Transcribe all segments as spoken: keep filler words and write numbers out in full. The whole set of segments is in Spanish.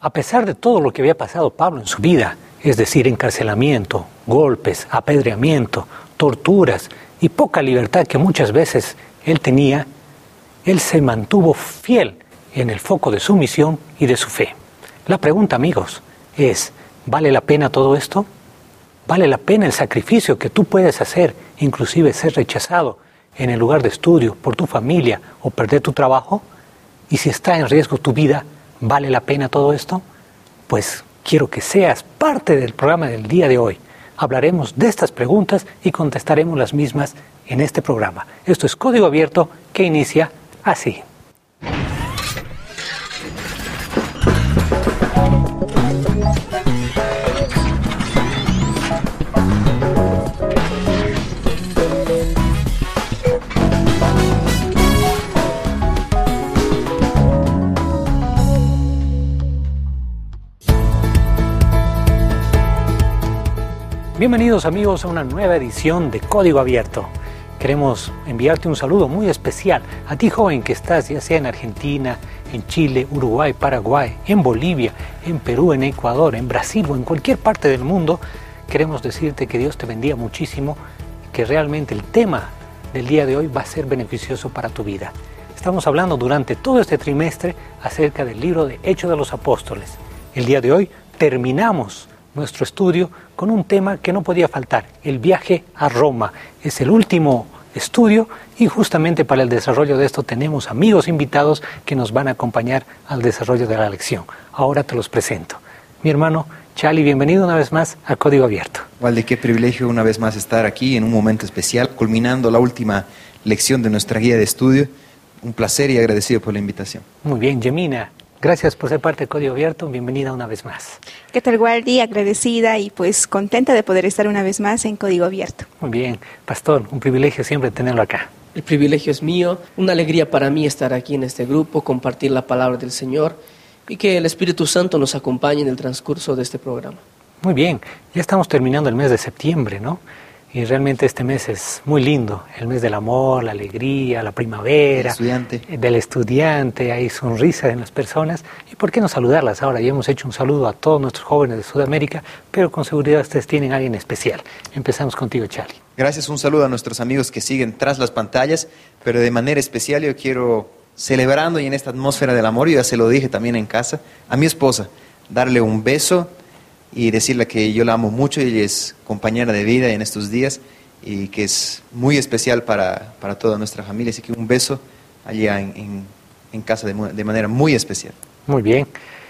A pesar de todo lo que había pasado Pablo en su vida, es decir, encarcelamiento, golpes, apedreamiento, torturas y poca libertad que muchas veces él tenía, él se mantuvo fiel en el foco de su misión y de su fe. La pregunta, amigos, es, ¿vale la pena todo esto? ¿Vale la pena el sacrificio que tú puedes hacer, inclusive ser rechazado en el lugar de estudio por tu familia o perder tu trabajo? Y si está en riesgo tu vida, ¿vale la pena todo esto? Pues quiero que seas parte del programa del día de hoy. Hablaremos de estas preguntas y contestaremos las mismas en este programa. Esto es Código Abierto, que inicia así. Bienvenidos amigos a una nueva edición de Código Abierto. Queremos enviarte un saludo muy especial a ti joven que estás ya sea en Argentina, en Chile, Uruguay, Paraguay, en Bolivia, en Perú, en Ecuador, en Brasil o en cualquier parte del mundo. Queremos decirte que Dios te bendiga muchísimo, que realmente el tema del día de hoy va a ser beneficioso para tu vida. Estamos hablando durante todo este trimestre acerca del libro de Hechos de los Apóstoles. El día de hoy terminamos nuestro estudio con un tema que no podía faltar, el viaje a Roma. Es el último estudio y justamente para el desarrollo de esto tenemos amigos invitados que nos van a acompañar al desarrollo de la lección. Ahora te los presento. Mi hermano Chali, bienvenido una vez más a Código Abierto. Walde, qué privilegio una vez más estar aquí en un momento especial, culminando la última lección de nuestra guía de estudio. Un placer y agradecido por la invitación. Muy bien, Yemina. Gracias por ser parte de Código Abierto, bienvenida una vez más. ¿Qué tal, Waldi? Agradecida y pues contenta de poder estar una vez más en Código Abierto. Muy bien, Pastor, un privilegio siempre tenerlo acá. El privilegio es mío, una alegría para mí estar aquí en este grupo, compartir la palabra del Señor y que el Espíritu Santo nos acompañe en el transcurso de este programa. Muy bien, ya estamos terminando el mes de septiembre, ¿no? Y realmente este mes es muy lindo, el mes del amor, la alegría, la primavera, el estudiante. del estudiante, hay sonrisa en las personas. ¿Y por qué no saludarlas ahora? Ya hemos hecho un saludo a todos nuestros jóvenes de Sudamérica, pero con seguridad ustedes tienen a alguien especial. Empezamos contigo, Charlie. Gracias, un saludo a nuestros amigos que siguen tras las pantallas, pero de manera especial yo quiero, celebrando y en esta atmósfera del amor, yo ya se lo dije también en casa, a mi esposa, darle un beso y decirle que yo la amo mucho, ella es compañera de vida en estos días y que es muy especial para, para toda nuestra familia, así que un beso allá en, en, en casa de, de manera muy especial. Muy bien.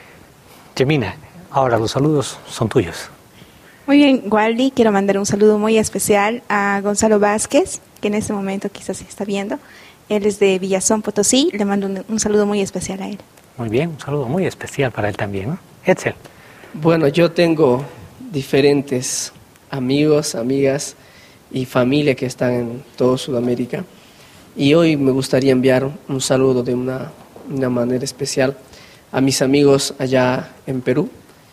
Yemina, ahora los saludos son tuyos. Muy bien, Waldi, quiero mandar un saludo muy especial a Gonzalo Vázquez, que en este momento quizás se está viendo. Él es de Villazón, Potosí, le mando un, un saludo muy especial a él. Muy bien, un saludo muy especial para él también, ¿no? Edsel. Bueno, yo tengo diferentes amigos, amigas y familia que están en toda Sudamérica y hoy me gustaría enviar un saludo de una, una manera especial a mis amigos allá en Perú,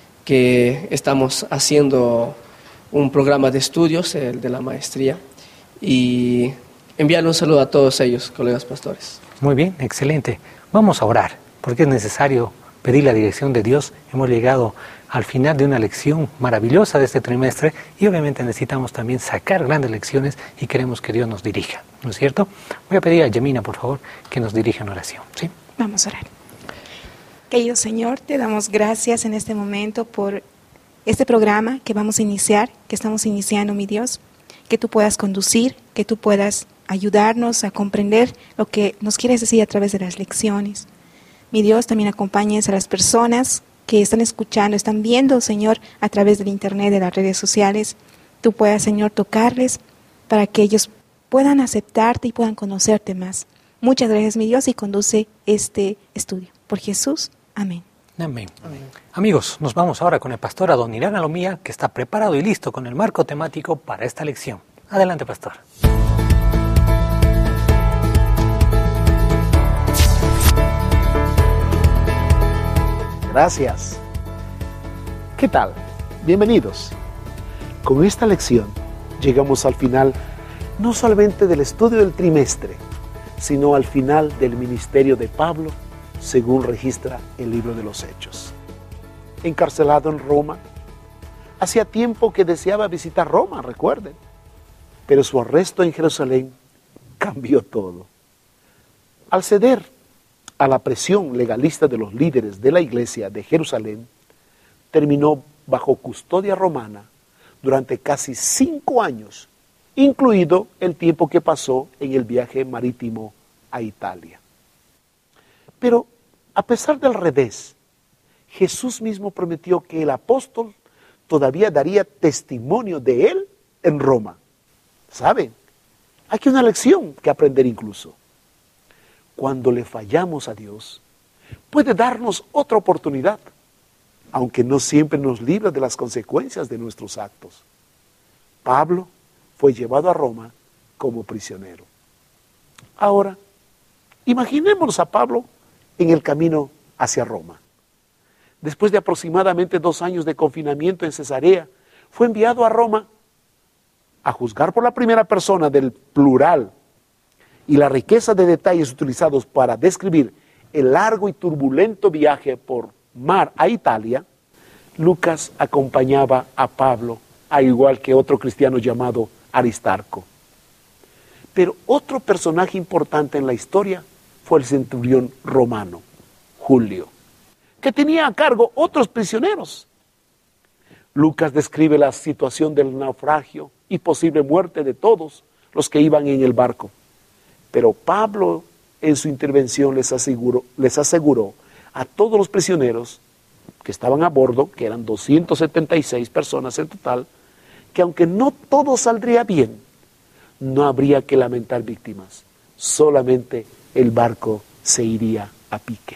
que estamos haciendo un programa de estudios, el de la maestría, y enviarle un saludo a todos ellos, colegas pastores. Muy bien, excelente. Vamos a orar, porque es necesario pedir la dirección de Dios. Hemos llegado al final de una lección maravillosa de este trimestre y obviamente necesitamos también sacar grandes lecciones y queremos que Dios nos dirija, ¿no es cierto? Voy a pedir a Yemina, por favor, que nos dirija en oración, ¿sí? Vamos a orar. Querido Señor, te damos gracias en este momento por este programa que vamos a iniciar, que estamos iniciando, mi Dios, que tú puedas conducir, que tú puedas ayudarnos a comprender lo que nos quieres decir a través de las lecciones. Mi Dios, también acompañes a las personas que están escuchando, están viendo, Señor, a través del internet, de las redes sociales. Tú puedas, Señor, tocarles para que ellos puedan aceptarte y puedan conocerte más. Muchas gracias, mi Dios, y conduce este estudio. Por Jesús, amén. Amén. Amén. Amigos, nos vamos ahora con el pastor Adonirán Alomía, que está preparado y listo con el marco temático para esta lección. Adelante, pastor. Gracias. ¿Qué tal? Bienvenidos. Con esta lección llegamos al final no solamente del estudio del trimestre, sino al final del ministerio de Pablo, según registra el libro de los Hechos. encarcelado en Roma. Hacía tiempo que deseaba visitar Roma, recuerden. Pero su arresto en Jerusalén cambió todo. Al ceder a la presión legalista de los líderes de la iglesia de Jerusalén, terminó bajo custodia romana durante casi cinco años, incluido el tiempo que pasó en el viaje marítimo a Italia. Pero a pesar del revés, Jesús mismo prometió que el apóstol todavía daría testimonio de él en Roma. ¿Saben? Aquí hay una lección que aprender incluso. Cuando le fallamos a Dios, puede darnos otra oportunidad, aunque no siempre nos libra de las consecuencias de nuestros actos. Pablo fue llevado a Roma como prisionero. Ahora, imaginémonos a Pablo en el camino hacia Roma. Después de aproximadamente dos años de confinamiento en Cesarea, fue enviado a Roma a juzgar por la primera persona del plural y la riqueza de detalles utilizados para describir el largo y turbulento viaje por mar a Italia. Lucas acompañaba a Pablo, al igual que otro cristiano llamado Aristarco. Pero otro personaje importante en la historia fue el centurión romano, Julio, que tenía a cargo otros prisioneros. Lucas describe la situación del naufragio y posible muerte de todos los que iban en el barco. Pero Pablo, en su intervención, les aseguró, les aseguró a todos los prisioneros que estaban a bordo, que eran doscientas setenta y seis personas en total, que aunque no todo saldría bien, no habría que lamentar víctimas, solamente el barco se iría a pique.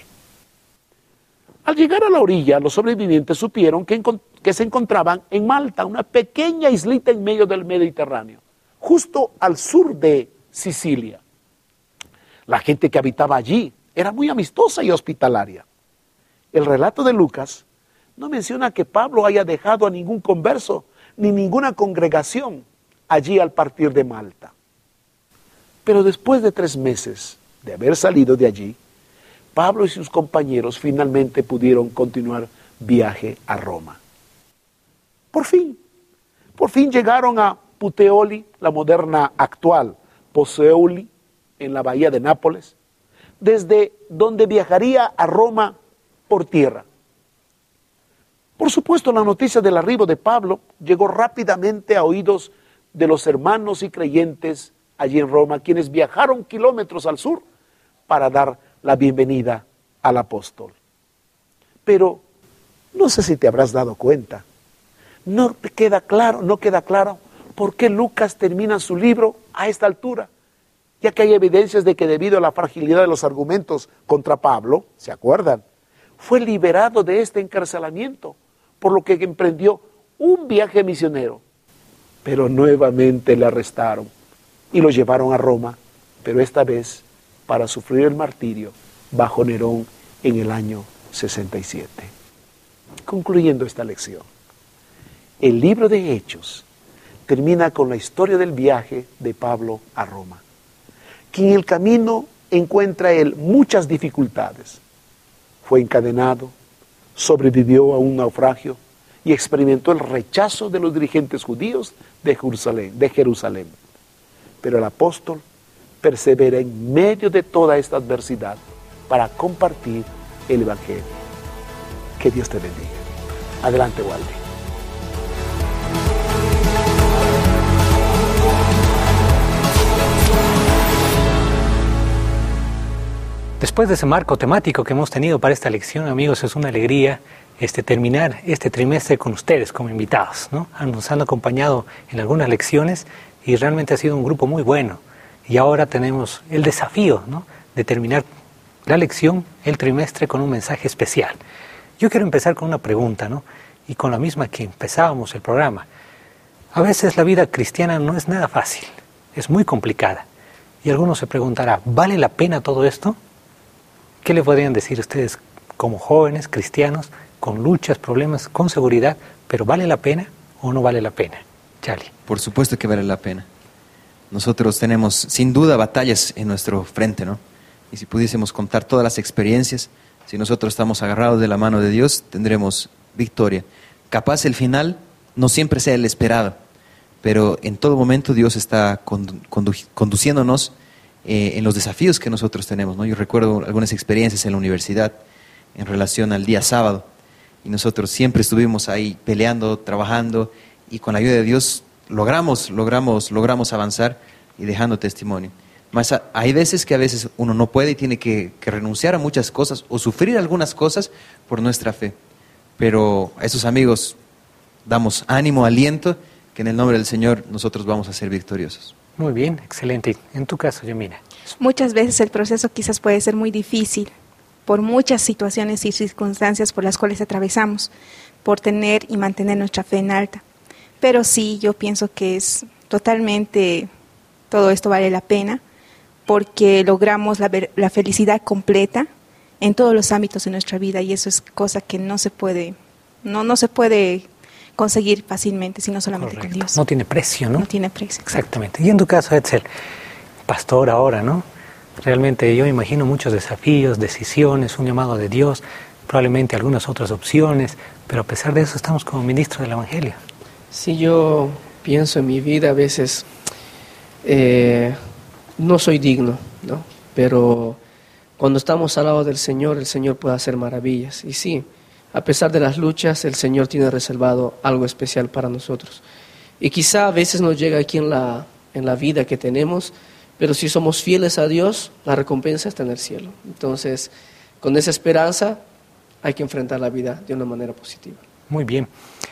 Al llegar a la orilla, los sobrevivientes supieron que, que se encontraban en Malta, una pequeña islita en medio del Mediterráneo, justo al sur de Sicilia. La gente que habitaba allí era muy amistosa y hospitalaria. El relato de Lucas no menciona que Pablo haya dejado a ningún converso ni ninguna congregación allí al partir de Malta. Pero después de tres meses de haber salido de allí, Pablo y sus compañeros finalmente pudieron continuar viaje a Roma. Por fin, por fin llegaron a Puteoli, la moderna actual Pozzuoli, en la bahía de Nápoles, desde donde viajaría a Roma por tierra. Por supuesto, la noticia del arribo de Pablo llegó rápidamente a oídos de los hermanos y creyentes allí en Roma, quienes viajaron kilómetros al sur para dar la bienvenida al apóstol. Pero no sé si te habrás dado cuenta, no te queda claro, no queda claro por qué Lucas termina su libro a esta altura, ya que hay evidencias de que debido a la fragilidad de los argumentos contra Pablo, ¿se acuerdan?, fue liberado de este encarcelamiento, por lo que emprendió un viaje misionero. Pero nuevamente le arrestaron y lo llevaron a Roma, pero esta vez para sufrir el martirio bajo Nerón en el año sesenta y siete. Concluyendo esta lección, el libro de Hechos termina con la historia del viaje de Pablo a Roma, que en el camino encuentra él muchas dificultades. Fue encadenado, sobrevivió a un naufragio y experimentó el rechazo de los dirigentes judíos de Jerusalén, de Jerusalén. Pero el apóstol persevera en medio de toda esta adversidad para compartir el evangelio. Que Dios te bendiga. Adelante, Walde. Después de ese marco temático que hemos tenido para esta lección, amigos, es una alegría este, terminar este trimestre con ustedes como invitados, ¿no? Nos han acompañado en algunas lecciones y realmente ha sido un grupo muy bueno. Y ahora tenemos el desafío, ¿no?, de terminar la lección, el trimestre, con un mensaje especial. Yo quiero empezar con una pregunta, ¿no?, y con la misma que empezábamos el programa. A veces la vida cristiana no es nada fácil, es muy complicada. Y algunos se preguntará, ¿vale la pena todo esto? ¿Qué le podrían decir ustedes como jóvenes cristianos, con luchas, problemas, con seguridad, pero ¿vale la pena o no vale la pena? Charlie. Por supuesto que vale la pena. Nosotros tenemos sin duda batallas en nuestro frente, ¿no? Y si pudiésemos contar todas las experiencias, si nosotros estamos agarrados de la mano de Dios, tendremos victoria. Capaz el final no siempre sea el esperado, pero en todo momento Dios está condu condu conduciéndonos eh, en los desafíos que nosotros tenemos, ¿no? Yo recuerdo algunas experiencias en la universidad en relación al día sábado, y nosotros siempre estuvimos ahí peleando, trabajando, y con la ayuda de Dios logramos, logramos, logramos avanzar y dejando testimonio. Mas hay veces que a veces uno no puede y tiene que, que renunciar a muchas cosas o sufrir algunas cosas por nuestra fe. Pero a esos amigos damos ánimo, aliento, que en el nombre del Señor nosotros vamos a ser victoriosos. Muy bien, excelente. En tu caso, Yomina. Muchas veces el proceso quizás puede ser muy difícil por muchas situaciones y circunstancias por las cuales atravesamos, por tener y mantener nuestra fe en alta. Pero sí, yo pienso que es totalmente, todo esto vale la pena, porque logramos la, la felicidad completa en todos los ámbitos de nuestra vida, y eso es cosa que no se puede, no, no se puede conseguir fácilmente, sino solamente Correcto. con Dios. No tiene precio, ¿no? No tiene precio. Exactamente. Y en tu caso, Edsel, pastor ahora, ¿no? Realmente yo imagino muchos desafíos, decisiones, un llamado de Dios, probablemente algunas otras opciones, pero a pesar de eso estamos como ministros del Evangelio. Si yo pienso en mi vida, a veces eh, no soy digno, ¿no? Pero cuando estamos al lado del Señor, el Señor puede hacer maravillas. Y sí, a pesar de las luchas, el Señor tiene reservado algo especial para nosotros. Y quizá a veces nos llega aquí en la, en la vida que tenemos, pero si somos fieles a Dios, la recompensa está en el cielo. Entonces, con esa esperanza hay que enfrentar la vida de una manera positiva. Muy bien.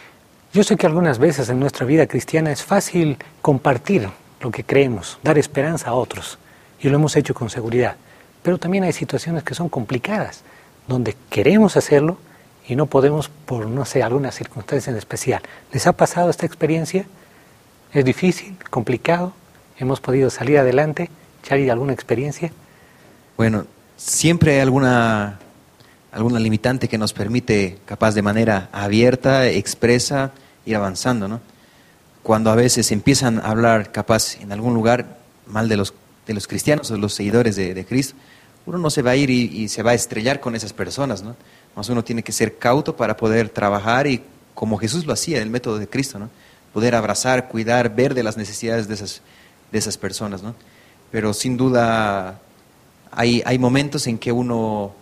Yo sé que algunas veces en nuestra vida cristiana es fácil compartir lo que creemos, dar esperanza a otros, y lo hemos hecho con seguridad. Pero también hay situaciones que son complicadas, donde queremos hacerlo y no podemos por, no sé, alguna circunstancia en especial. ¿Les ha pasado esta experiencia? ¿Es difícil, complicado? ¿Hemos podido salir adelante? ¿Chari, alguna experiencia? Bueno, siempre hay alguna, alguna limitante que nos permite, capaz de manera abierta, expresa, ir avanzando, ¿no? Cuando a veces empiezan a hablar, capaz, en algún lugar, mal de los, de los cristianos o de los seguidores de, de Cristo, uno no se va a ir y, y se va a estrellar con esas personas, ¿no? Más uno tiene que ser cauto para poder trabajar y, como Jesús lo hacía, el método de Cristo, ¿no? Poder abrazar, cuidar, ver de las necesidades de esas, de esas personas, ¿no? Pero sin duda hay, hay momentos en que uno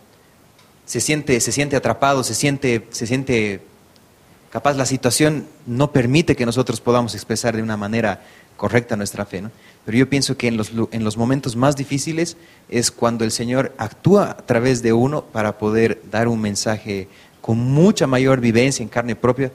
se siente, se siente atrapado, se siente, se siente capaz, la situación no permite que nosotros podamos expresar de una manera correcta nuestra fe, ¿no? Pero yo pienso que en los, en los momentos más difíciles es cuando el Señor actúa a través de uno para poder dar un mensaje con mucha mayor vivencia en carne propia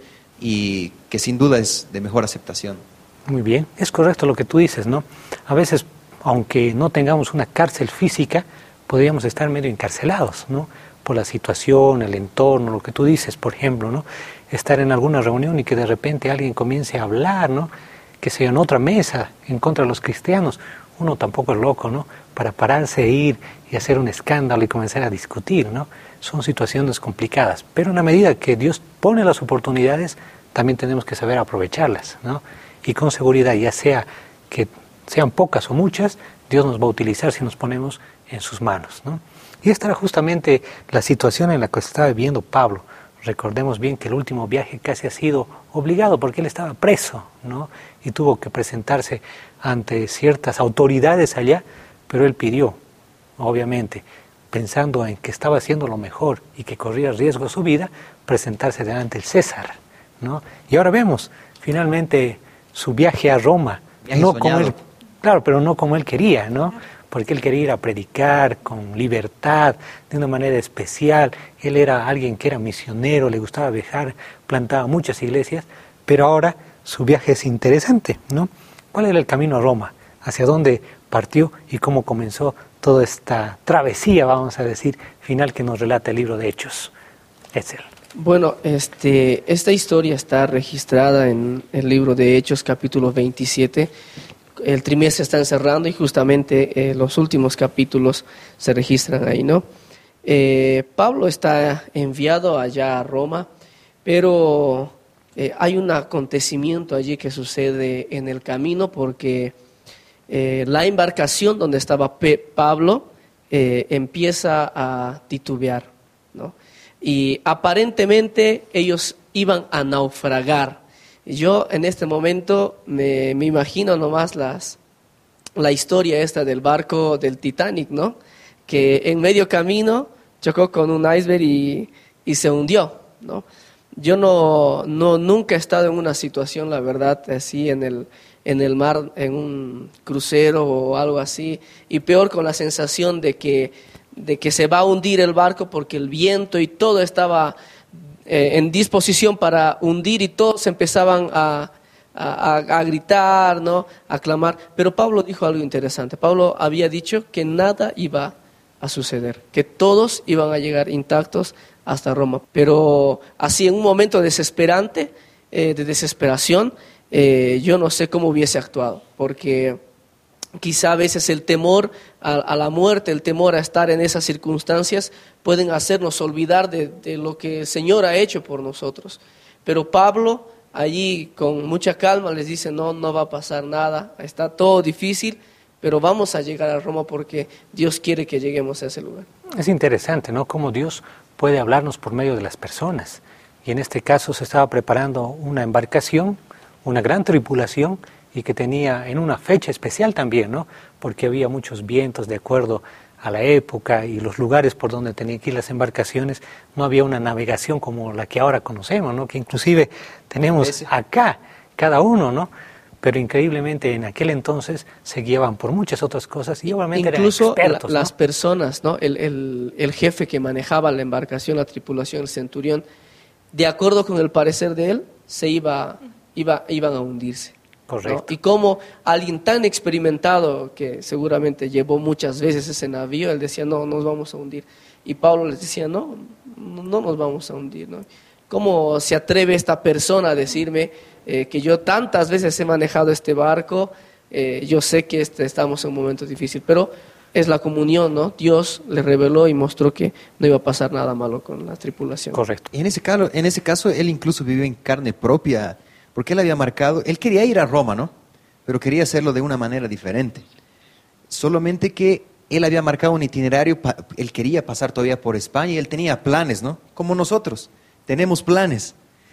y que sin duda es de mejor aceptación. Muy bien, es correcto lo que tú dices, ¿no? A veces, aunque no tengamos una cárcel física, podríamos estar medio encarcelados, ¿no? Por la situación, el entorno, lo que tú dices, por ejemplo, ¿no? Estar en alguna reunión y que de repente alguien comience a hablar, ¿no? Que sea en otra mesa en contra de los cristianos. Uno tampoco es loco, ¿no? Para pararse e ir y hacer un escándalo y comenzar a discutir, ¿no? Son situaciones complicadas, pero en la medida que Dios pone las oportunidades, también tenemos que saber aprovecharlas, ¿no? Y con seguridad, ya sea que sean pocas o muchas, Dios nos va a utilizar si nos ponemos en sus manos, ¿no? Y esta era justamente la situación en la que estaba viviendo Pablo. Recordemos bien que el último viaje casi ha sido obligado porque él estaba preso, ¿no? Y tuvo que presentarse ante ciertas autoridades allá, pero él pidió, obviamente, pensando en que estaba haciendo lo mejor y que corría riesgo su vida, presentarse delante del César, ¿no? Y ahora vemos, finalmente, su viaje a Roma, viaje no soñado. como él, claro, pero no como él quería, ¿no? Porque él quería ir a predicar con libertad, de una manera especial. Él era alguien que era misionero, le gustaba viajar, plantaba muchas iglesias, pero ahora su viaje es interesante, ¿no? ¿Cuál era el camino a Roma? ¿Hacia dónde partió y cómo comenzó toda esta travesía, vamos a decir, final que nos relata el libro de Hechos? Edsel. Bueno, este, esta historia está registrada en el libro de Hechos, capítulo veintisiete. El trimestre está cerrando y justamente eh, los últimos capítulos se registran ahí, ¿no? Eh, Pablo está enviado allá a Roma, pero eh, hay un acontecimiento allí que sucede en el camino porque eh, la embarcación donde estaba Pe- Pablo eh, empieza a titubear, ¿no? y aparentemente ellos iban a naufragar. Yo en este momento me, me imagino nomás las, la historia esta del barco del Titanic, ¿no? Que en medio camino chocó con un iceberg y, y se hundió, ¿no? Yo no, no, nunca he estado en una situación, la verdad, así en el, en el mar, en un crucero o algo así, y peor con la sensación de que, de que se va a hundir el barco porque el viento y todo estaba eh, en disposición para hundir y todos empezaban a, a, a gritar, ¿no? A clamar. Pero Pablo dijo algo interesante. Pablo había dicho que nada iba a suceder, que todos iban a llegar intactos hasta Roma. Pero así en un momento desesperante, eh, de desesperación, eh, yo no sé cómo hubiese actuado, porque quizá a veces el temor a, a la muerte, el temor a estar en esas circunstancias pueden hacernos olvidar de, de lo que el Señor ha hecho por nosotros. Pero Pablo allí con mucha calma les dice, no, no va a pasar nada, está todo difícil, pero vamos a llegar a Roma porque Dios quiere que lleguemos a ese lugar. Es interesante, ¿no? Cómo Dios puede hablarnos por medio de las personas. Y en este caso se estaba preparando una embarcación, una gran tripulación, y que tenía en una fecha especial también, ¿no? Porque había muchos vientos de acuerdo a la época y los lugares por donde tenían que ir las embarcaciones. No había una navegación como la que ahora conocemos, ¿no? Que inclusive tenemos acá, cada uno, ¿no? Pero increíblemente en aquel entonces se guiaban por muchas otras cosas y obviamente incluso eran expertos, la, ¿no? Las personas, ¿no? El, el, el jefe que manejaba la embarcación, la tripulación, el centurión, de acuerdo con el parecer de él, se iba, iba, iban a hundirse. Correcto. ¿No? Y como alguien tan experimentado que seguramente llevó muchas veces ese navío, él decía, no, nos vamos a hundir. Y Pablo les decía, no, no nos vamos a hundir, ¿no? ¿Cómo se atreve esta persona a decirme eh, que yo tantas veces he manejado este barco? Eh, yo sé que este, estamos en un momento difícil, pero es la comunión, ¿no? Dios le reveló y mostró que no iba a pasar nada malo con la tripulación. Correcto. Y en ese caso, en ese caso él incluso vivió en carne propia, porque él había marcado, él quería ir a Roma, ¿no? Pero quería hacerlo de una manera diferente. Solamente que él había marcado un itinerario, él quería pasar todavía por España y él tenía planes, ¿no? Como nosotros, tenemos planes.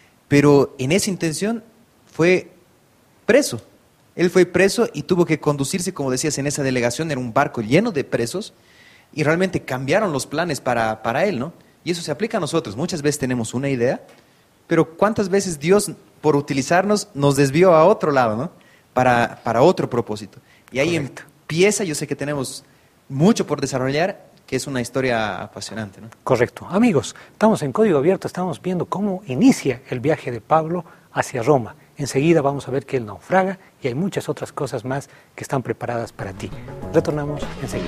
Pero en esa intención fue preso. Él fue preso y tuvo que conducirse, como decías, en esa delegación, en un barco lleno de presos, y realmente cambiaron los planes para, para él, ¿no? Y eso se aplica a nosotros. Muchas veces tenemos una idea, pero ¿cuántas veces Dios, por utilizarnos, nos desvió a otro lado, ¿no? Para, para otro propósito. Y ahí Correcto. Empieza, yo sé que tenemos mucho por desarrollar, que es una historia apasionante, ¿no? Correcto. Amigos, estamos en Código Abierto, estamos viendo cómo inicia el viaje de Pablo hacia Roma. Enseguida vamos a ver que él naufraga y hay muchas otras cosas más que están preparadas para ti. Retornamos enseguida.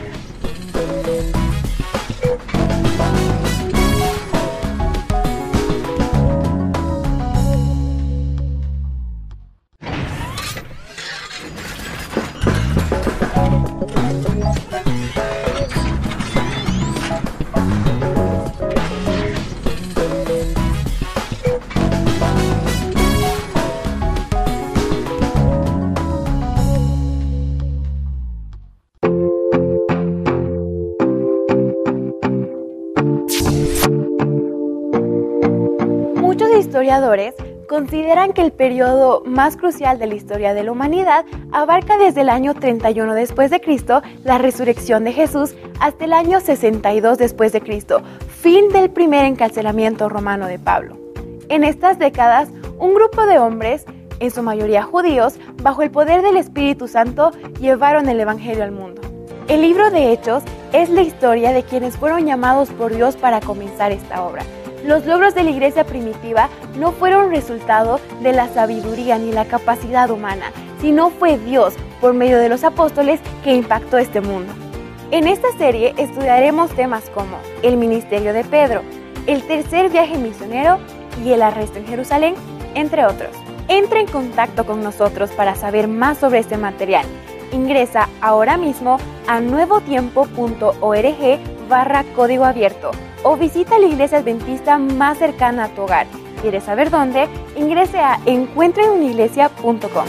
Historiadores consideran que el periodo más crucial de la historia de la humanidad abarca desde el año treinta y uno después de Cristo, la resurrección de Jesús, hasta el año sesenta y dos después de Cristo, fin del primer encarcelamiento romano de Pablo. En estas décadas, un grupo de hombres, en su mayoría judíos, bajo el poder del Espíritu Santo, llevaron el Evangelio al mundo. El libro de Hechos es la historia de quienes fueron llamados por Dios para comenzar esta obra. Los logros de la iglesia primitiva no fueron resultado de la sabiduría ni la capacidad humana, sino fue Dios, por medio de los apóstoles, que impactó este mundo. En esta serie estudiaremos temas como el ministerio de Pedro, el tercer viaje misionero y el arresto en Jerusalén, entre otros. Entra en contacto con nosotros para saber más sobre este material. Ingresa ahora mismo a nuevotiempo.org barra código abierto o visita la iglesia adventista más cercana a tu hogar. ¿Quieres saber dónde? Ingrese a encuentro en una iglesia punto com.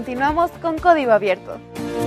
continuamos con Código Abierto.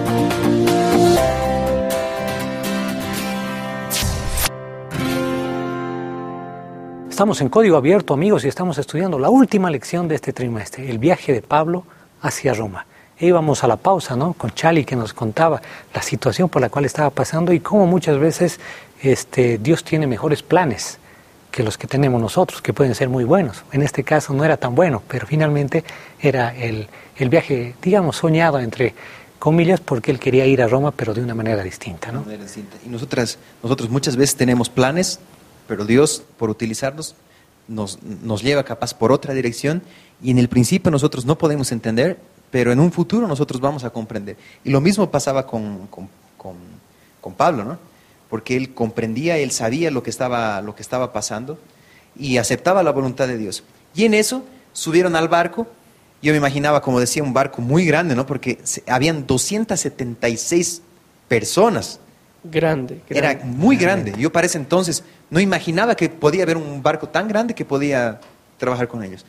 Estamos en Código Abierto, amigos, y estamos estudiando la última lección de este trimestre, el viaje de Pablo hacia Roma. E íbamos a la pausa, ¿no?, con Chali, que nos contaba la situación por la cual estaba pasando y cómo muchas veces este, Dios tiene mejores planes que los que tenemos nosotros, que pueden ser muy buenos. En este caso no era tan bueno, pero finalmente era el, el viaje, digamos, soñado entre comillas, porque él quería ir a Roma, pero de una manera distinta, ¿no? De manera distinta. Y nosotras, nosotros muchas veces tenemos planes, pero Dios, por utilizarnos, nos, nos lleva capaz por otra dirección, y en el principio nosotros no podemos entender, pero en un futuro nosotros vamos a comprender. Y lo mismo pasaba con, con, con, con Pablo, ¿no? Porque él comprendía, él sabía lo que estaba, lo que estaba pasando y aceptaba la voluntad de Dios. Y en eso subieron al barco. Yo me imaginaba, como decía, un barco muy grande, ¿no? Porque se, habían doscientas setenta y seis personas. Grande, grande. Era muy grande. Yo para ese entonces no imaginaba que podía haber un barco tan grande que podía trabajar con ellos.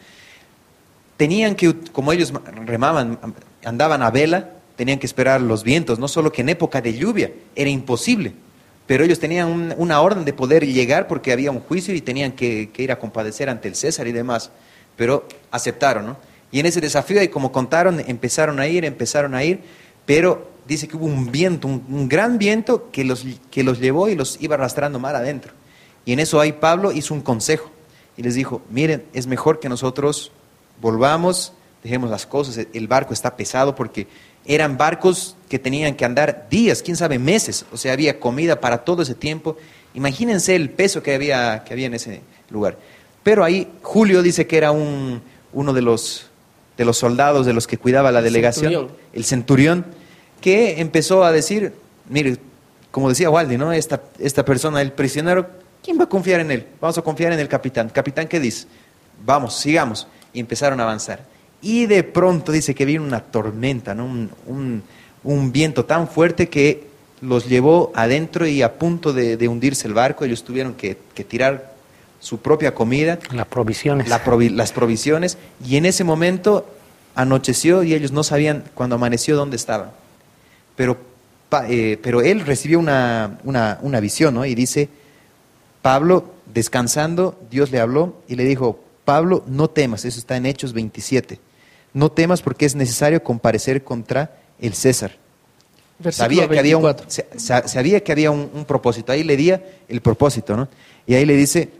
Tenían que, como ellos remaban, andaban a vela, tenían que esperar los vientos, no solo que en época de lluvia era imposible, pero ellos tenían un, una orden de poder llegar porque había un juicio y tenían que, que ir a compadecer ante el César y demás, pero aceptaron, ¿no? Y en ese desafío, y como contaron, empezaron a ir, empezaron a ir, pero dice que hubo un viento, un, un gran viento que los, que los llevó y los iba arrastrando mar adentro. Y en eso ahí Pablo hizo un consejo y les dijo, miren, es mejor que nosotros volvamos, dejemos las cosas, el barco está pesado porque eran barcos que tenían que andar días, quién sabe, meses, o sea, había comida para todo ese tiempo. Imagínense el peso que había, que había en ese lugar. Pero ahí Julio dice que era un, uno de los, de los soldados de los que cuidaba la delegación, Centurión. el centurión, que empezó a decir, mire, como decía Waldi, ¿no? Esta, esta persona, el prisionero, ¿quién va a confiar en él? Vamos a confiar en el capitán. ¿Capitán qué dice? Vamos, sigamos. Y empezaron a avanzar. Y de pronto dice que vino una tormenta, ¿no? un, un, un viento tan fuerte que los llevó adentro y a punto de, de hundirse el barco. Ellos tuvieron que, que tirar su propia comida. Las provisiones. La provi las provisiones. Y en ese momento anocheció y ellos no sabían cuando amaneció dónde estaban. Pero, pa, eh, pero él recibió una, una, una visión, ¿no? Y dice, Pablo, descansando, Dios le habló y le dijo, Pablo, no temas, eso está en Hechos veintisiete, no temas porque es necesario comparecer contra el César. Sabía que, había un, se, sabía que había un, un propósito, ahí le di el propósito, ¿no? Y ahí le dice,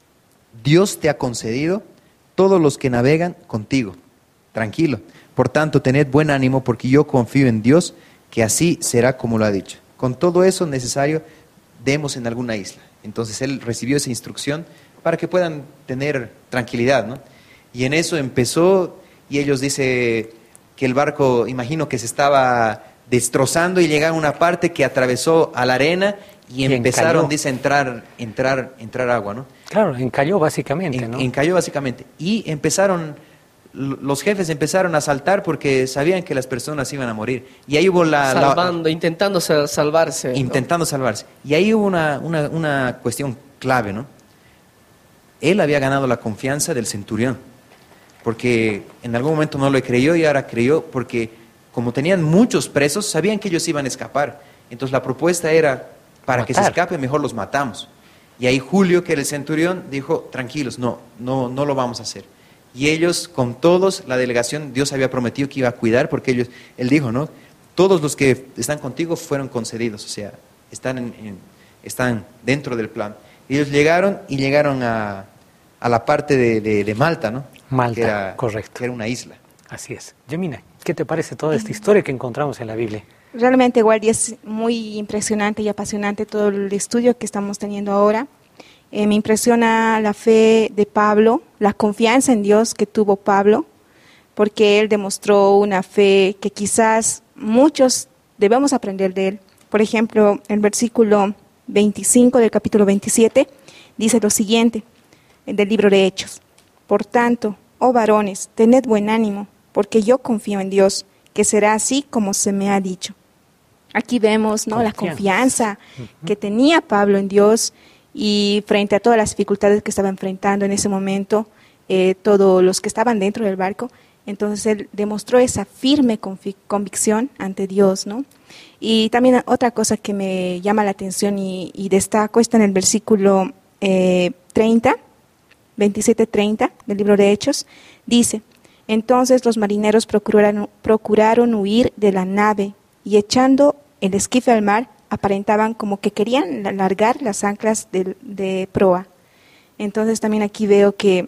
Dios te ha concedido todos los que navegan contigo, tranquilo. Por tanto, tened buen ánimo porque yo confío en Dios, que así será como lo ha dicho. Con todo eso necesario, demos en alguna isla. Entonces él recibió esa instrucción para que puedan tener tranquilidad, ¿no? Y en eso empezó, y ellos dice que el barco, imagino que se estaba destrozando y llegaron a una parte que atravesó a la arena y, y empezaron, encalló. dice, a entrar, entrar, entrar agua, ¿no? Claro, encalló básicamente, en, ¿no? Encalló básicamente. Y empezaron, los jefes empezaron a saltar porque sabían que las personas iban a morir. Y ahí hubo la... Salvando, la, intentando salvarse. Intentando ¿no? salvarse. Y ahí hubo una, una, una cuestión clave, ¿no? Él había ganado la confianza del centurión, porque en algún momento no lo creyó y ahora creyó, porque como tenían muchos presos, sabían que ellos iban a escapar. Entonces la propuesta era, para Matar. que se escape, mejor los matamos. Y ahí Julio, que era el centurión, dijo, tranquilos, no, no, no lo vamos a hacer. Y ellos, con todos, la delegación, Dios había prometido que iba a cuidar, porque ellos, él dijo, ¿no? Todos los que están contigo fueron concedidos, o sea, están, en, en, están dentro del plan. Ellos llegaron y llegaron a, a la parte de, de, de Malta, ¿no? Malta, que era, correcto. Que era una isla. Así es. Yamina, ¿qué te parece toda esta historia que encontramos en la Biblia? Realmente, Waldi, es muy impresionante y apasionante todo el estudio que estamos teniendo ahora. Eh, me impresiona la fe de Pablo, la confianza en Dios que tuvo Pablo, porque él demostró una fe que quizás muchos debemos aprender de él. Por ejemplo, el versículo veinticinco del capítulo veintisiete dice lo siguiente, del libro de Hechos. Por tanto, oh varones, tened buen ánimo, porque yo confío en Dios, que será así como se me ha dicho. Aquí vemos, ¿no?, la confianza uh-huh. que tenía Pablo en Dios, y frente a todas las dificultades que estaba enfrentando en ese momento, eh, todos los que estaban dentro del barco, Entonces él demostró esa firme convic- convicción ante Dios, ¿no? Y también otra cosa que me llama la atención y, y destaco está en el versículo eh, treinta, veintisiete treinta del libro de Hechos. Dice: entonces los marineros procuraron, procuraron huir de la nave y echando el esquife al mar, aparentaban como que querían largar las anclas de, de proa. Entonces también aquí veo que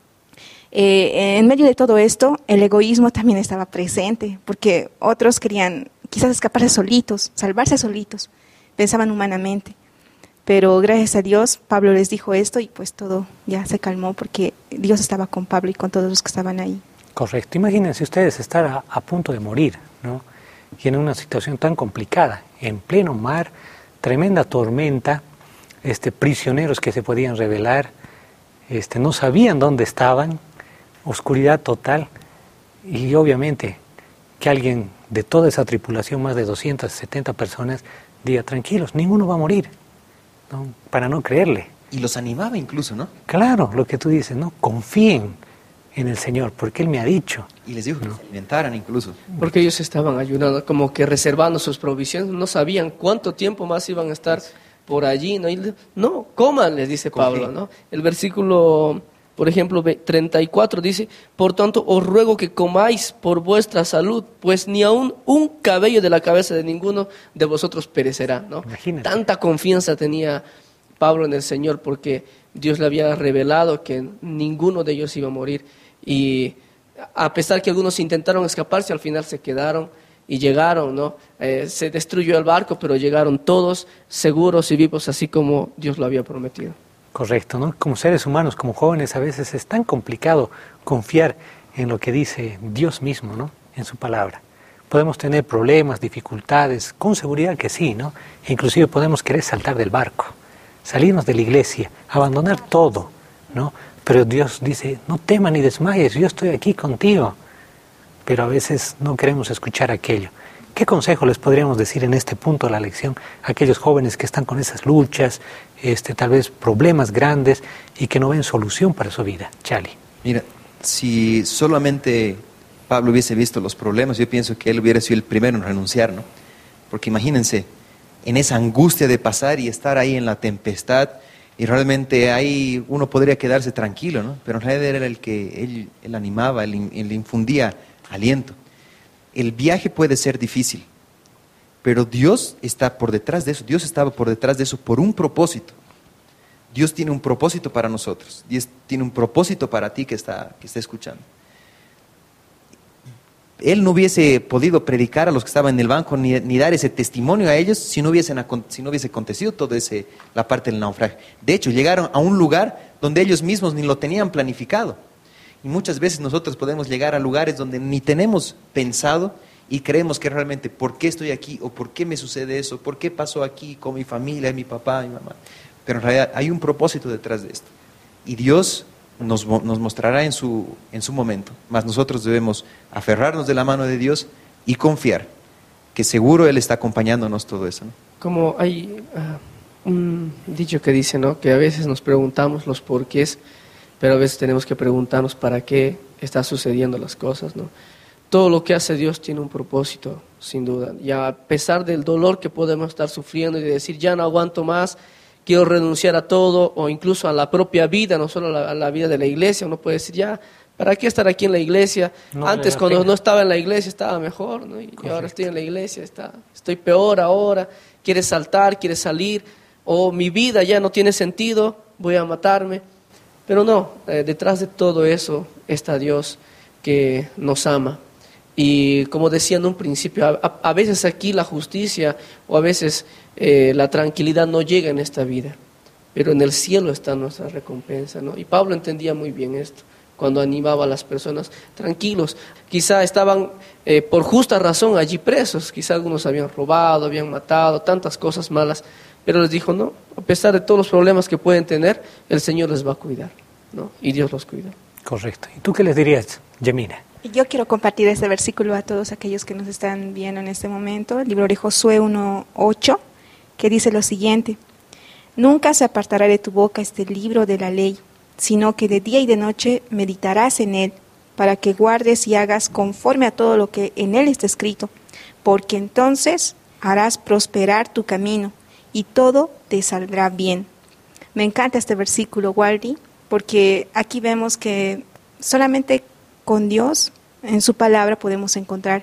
eh, en medio de todo esto, el egoísmo también estaba presente, porque otros querían quizás escaparse solitos, salvarse solitos, pensaban humanamente. Pero gracias a Dios, Pablo les dijo esto y pues todo ya se calmó porque Dios estaba con Pablo y con todos los que estaban ahí. Correcto. Imagínense ustedes estar a, a punto de morir, ¿no? Y en una situación tan complicada, en pleno mar, tremenda tormenta, este, prisioneros que se podían rebelar, este, no sabían dónde estaban, oscuridad total, y obviamente que alguien de toda esa tripulación, más de doscientas setenta personas, diga: tranquilos, ninguno va a morir, ¿no? Para no creerle. Y los animaba incluso, ¿no? Claro, lo que tú dices, ¿no? Confíen en el Señor, porque Él me ha dicho. Y les dijo que se alimentaran incluso. Porque ellos estaban ayunando, como que reservando sus provisiones, no sabían cuánto tiempo más iban a estar por allí, ¿no? Y, no, coman, les dice Pablo, ¿no? El versículo, por ejemplo, treinta y cuatro dice: por tanto, os ruego que comáis por vuestra salud, pues ni aun un cabello de la cabeza de ninguno de vosotros perecerá, ¿no? Imagínate. Tanta confianza tenía Pablo en el Señor, porque Dios le había revelado que ninguno de ellos iba a morir. Y a pesar que algunos intentaron escaparse, al final se quedaron y llegaron, ¿no? Eh, se destruyó el barco, pero llegaron todos seguros y vivos, así como Dios lo había prometido. Correcto, ¿no? Como seres humanos, como jóvenes, a veces es tan complicado confiar en lo que dice Dios mismo, ¿no? En su palabra. Podemos tener problemas, dificultades, con seguridad que sí, ¿no? E inclusive podemos querer saltar del barco, salirnos de la iglesia, abandonar todo, ¿no? Pero Dios dice: no temas ni desmayes, yo estoy aquí contigo. Pero a veces no queremos escuchar aquello. ¿Qué consejo les podríamos decir en este punto de la lección a aquellos jóvenes que están con esas luchas, este, tal vez problemas grandes y que no ven solución para su vida? Charlie. Mira, si solamente Pablo hubiese visto los problemas, yo pienso que él hubiera sido el primero en renunciar, ¿no? Porque imagínense, en esa angustia de pasar y estar ahí en la tempestad, y realmente ahí uno podría quedarse tranquilo, ¿no? Pero en realidad era el que él, él animaba, él, él infundía aliento. El viaje puede ser difícil, pero Dios está por detrás de eso. Dios estaba por detrás de eso por un propósito. Dios tiene un propósito para nosotros. Dios tiene un propósito para ti que está, que está escuchando. Él no hubiese podido predicar a los que estaban en el banco ni, ni dar ese testimonio a ellos si no, hubiesen, si no hubiese acontecido toda la parte del naufragio. De hecho, llegaron a un lugar donde ellos mismos ni lo tenían planificado. Y muchas veces nosotros podemos llegar a lugares donde ni tenemos pensado y creemos que realmente ¿por qué estoy aquí? ¿O por qué me sucede eso? ¿Por qué pasó aquí con mi familia, mi papá, mi mamá? Pero en realidad hay un propósito detrás de esto. Y Dios Nos, nos mostrará en su, en su momento, mas nosotros debemos aferrarnos de la mano de Dios y confiar que seguro Él está acompañándonos todo eso, ¿no? Como hay uh, un dicho que dice, ¿no? Que a veces nos preguntamos los porqués, pero a veces tenemos que preguntarnos para qué están sucediendo las cosas, ¿no? Todo lo que hace Dios tiene un propósito, sin duda, y a pesar del dolor que podemos estar sufriendo y de decir ya no aguanto más, quiero renunciar a todo, o incluso a la propia vida, no solo a la, a la vida de la iglesia. Uno puede decir, ya, ¿para qué estar aquí en la iglesia? No Antes, cuando no estaba en la iglesia, estaba mejor, ¿no? Y Correcto. ahora estoy en la iglesia, está, estoy peor ahora. Quieres saltar, quieres salir, o mi vida ya no tiene sentido, voy a matarme. Pero no, eh, detrás de todo eso está Dios que nos ama. Y como decía en un principio, a, a, a veces aquí la justicia o a veces eh, la tranquilidad no llega en esta vida, pero en el cielo está nuestra recompensa, ¿no? Y Pablo entendía muy bien esto, cuando animaba a las personas, tranquilos, quizá estaban eh, por justa razón allí presos, quizá algunos habían robado, habían matado, tantas cosas malas, pero les dijo, no, a pesar de todos los problemas que pueden tener, el Señor les va a cuidar, ¿no? Y Dios los cuida. Correcto. ¿Y tú qué les dirías, Yemina? Yo quiero compartir este versículo a todos aquellos que nos están viendo en este momento, el libro de Josué uno ocho, que dice lo siguiente: nunca se apartará de tu boca este libro de la ley, sino que de día y de noche meditarás en él, para que guardes y hagas conforme a todo lo que en él está escrito, porque entonces harás prosperar tu camino y todo te saldrá bien. Me encanta este versículo, Waldy, porque aquí vemos que solamente con Dios, en su palabra, podemos encontrar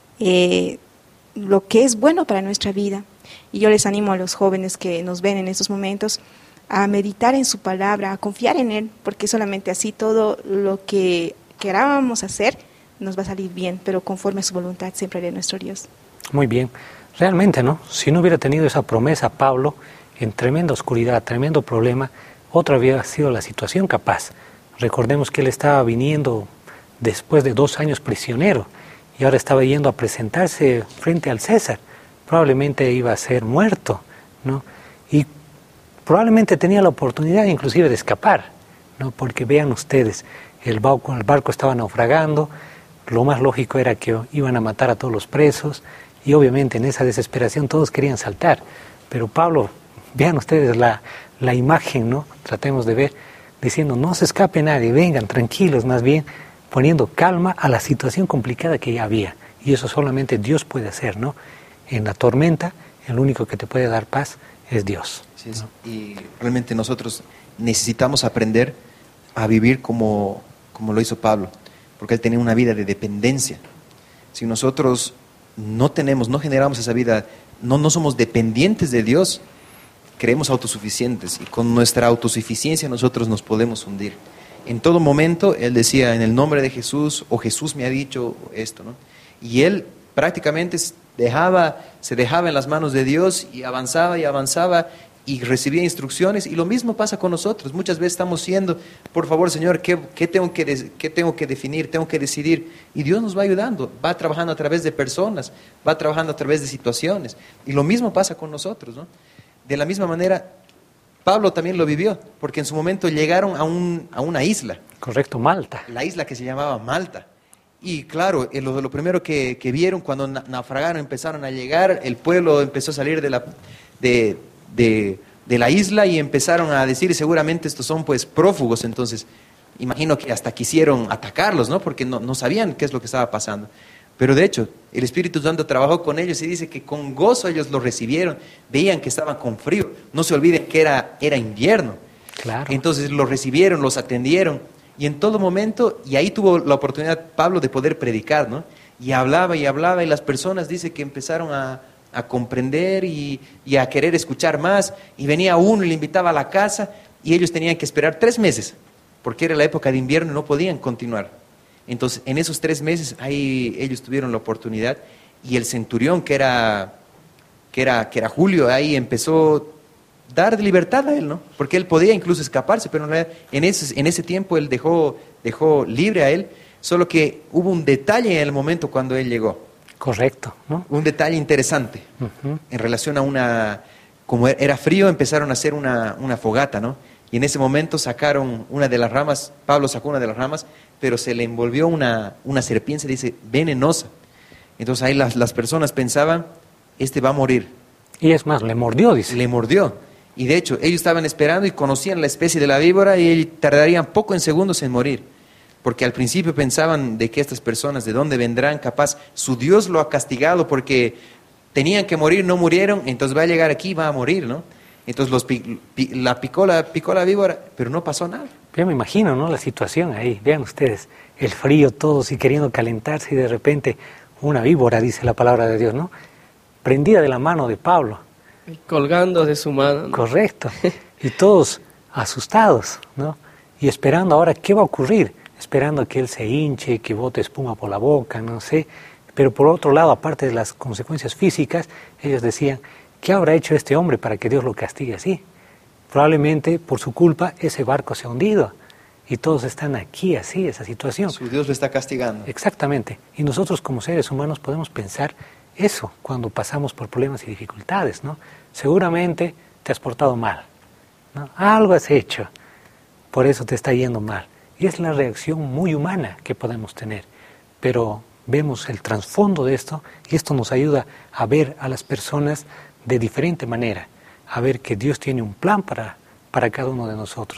eh, lo que es bueno para nuestra vida. Y yo les animo a los jóvenes que nos ven en estos momentos a meditar en su palabra, a confiar en Él, porque solamente así todo lo que queramos hacer nos va a salir bien, pero conforme a su voluntad siempre de nuestro Dios. Muy bien. Realmente, ¿no? Si no hubiera tenido esa promesa Pablo, en tremenda oscuridad, tremendo problema, otra había sido la situación capaz. Recordemos que él estaba viniendo después de dos años prisionero y ahora estaba yendo a presentarse frente al César. Probablemente iba a ser muerto, ¿no? Y probablemente tenía la oportunidad inclusive de escapar, ¿no? Porque vean ustedes, el barco, el barco estaba naufragando, lo más lógico era que iban a matar a todos los presos y obviamente en esa desesperación todos querían saltar. Pero Pablo, vean ustedes la, la imagen, ¿no? Tratemos de ver, diciendo, no se escape nadie, vengan tranquilos, más bien poniendo calma a la situación complicada que ya había. Y eso solamente Dios puede hacer, ¿no? En la tormenta, el único que te puede dar paz es Dios. Sí, sí. ¿No? Y realmente nosotros necesitamos aprender a vivir como, como lo hizo Pablo, porque él tenía una vida de dependencia. Si nosotros no tenemos, no generamos esa vida, no, no somos dependientes de Dios, creemos autosuficientes y con nuestra autosuficiencia nosotros nos podemos hundir. En todo momento él decía, en el nombre de Jesús, o Jesús me ha dicho esto, ¿no? Y él prácticamente dejaba, se dejaba en las manos de Dios y avanzaba y avanzaba y recibía instrucciones. Y lo mismo pasa con nosotros. Muchas veces estamos siendo, por favor, Señor, ¿qué, qué, tengo que de, qué tengo que definir? Tengo que decidir. Y Dios nos va ayudando, va trabajando a través de personas, va trabajando a través de situaciones. Y lo mismo pasa con nosotros, ¿no? De la misma manera, Pablo también lo vivió, porque en su momento llegaron a, un, a una isla. Correcto, Malta. La isla que se llamaba Malta. Y claro, lo, lo primero que, que vieron cuando naufragaron, empezaron a llegar, el pueblo empezó a salir de la, de, de, de la isla y empezaron a decir, seguramente estos son pues prófugos, entonces imagino que hasta quisieron atacarlos, ¿no? Porque no, no sabían qué es lo que estaba pasando. Pero de hecho, el Espíritu Santo trabajó con ellos y dice que con gozo ellos lo recibieron, veían que estaban con frío, no se olviden que era, era invierno. Claro. Entonces los recibieron, los atendieron. Y en todo momento, y ahí tuvo la oportunidad Pablo de poder predicar, ¿no? Y hablaba y hablaba y las personas, dice que empezaron a, a comprender y, y a querer escuchar más. Y venía uno y le invitaba a la casa y ellos tenían que esperar tres meses, porque era la época de invierno y no podían continuar. Entonces, en esos tres meses, ahí ellos tuvieron la oportunidad y el centurión, que era, que era, que era Julio, ahí empezó dar libertad a él, ¿no? Porque él podía incluso escaparse, pero en ese, en ese tiempo él dejó, dejó libre a él, solo que hubo un detalle en el momento cuando él llegó. Correcto, ¿no? Un detalle interesante uh-huh. en relación a una, como era frío, empezaron a hacer una, una fogata, ¿no? Y en ese momento sacaron una de las ramas, Pablo sacó una de las ramas, pero se le envolvió una, una serpiente, dice, venenosa. Entonces ahí las, las personas pensaban, este va a morir. Y es más, le mordió, dice. Le mordió. Y de hecho, ellos estaban esperando y conocían la especie de la víbora y tardarían poco en segundos en morir. Porque al principio pensaban de que estas personas, ¿de dónde vendrán? Capaz, su Dios lo ha castigado porque tenían que morir, no murieron, entonces va a llegar aquí y va a morir, ¿no? Entonces los pi, pi, la, picó, la picó la víbora, pero no pasó nada. Yo me imagino, ¿no? La situación ahí, vean ustedes, el frío, todos y queriendo calentarse y de repente una víbora, dice la palabra de Dios, ¿no? Prendida de la mano de Pablo. Colgando de su mano, ¿no? Correcto. Y todos asustados, ¿no? Y esperando ahora qué va a ocurrir, esperando que él se hinche, que bote espuma por la boca, no sé. Pero por otro lado, aparte de las consecuencias físicas, ellos decían, ¿qué habrá hecho este hombre para que Dios lo castigue así? Probablemente por su culpa ese barco se ha hundido y todos están aquí así, esa situación. Su Dios lo está castigando. Exactamente. Y nosotros como seres humanos podemos pensar eso cuando pasamos por problemas y dificultades, ¿no? Seguramente te has portado mal, ¿no? Algo has hecho, por eso te está yendo mal. Y es la reacción muy humana que podemos tener. Pero vemos el trasfondo de esto y esto nos ayuda a ver a las personas de diferente manera, a ver que Dios tiene un plan para, para cada uno de nosotros,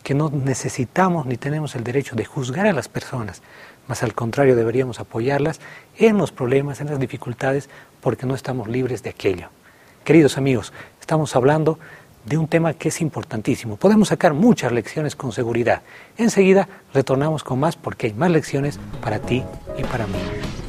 que no necesitamos ni tenemos el derecho de juzgar a las personas, más al contrario deberíamos apoyarlas en los problemas, en las dificultades, porque no estamos libres de aquello. Queridos amigos, estamos hablando de un tema que es importantísimo. Podemos sacar muchas lecciones con seguridad. Enseguida retornamos con más porque hay más lecciones para ti y para mí.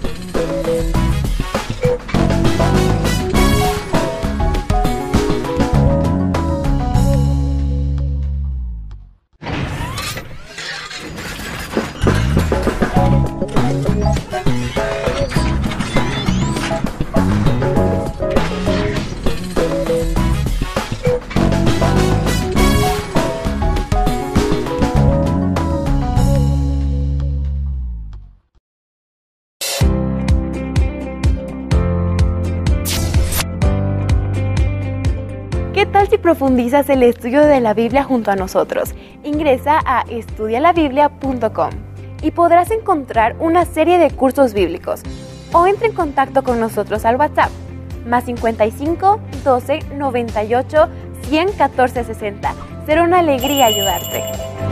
¿Qué tal si profundizas el estudio de la Biblia junto a nosotros? Ingresa a estudia la biblia punto com y podrás encontrar una serie de cursos bíblicos. O entra en contacto con nosotros al WhatsApp, más cincuenta y cinco, doce, noventa y ocho, cien, catorce, sesenta. Será una alegría ayudarte.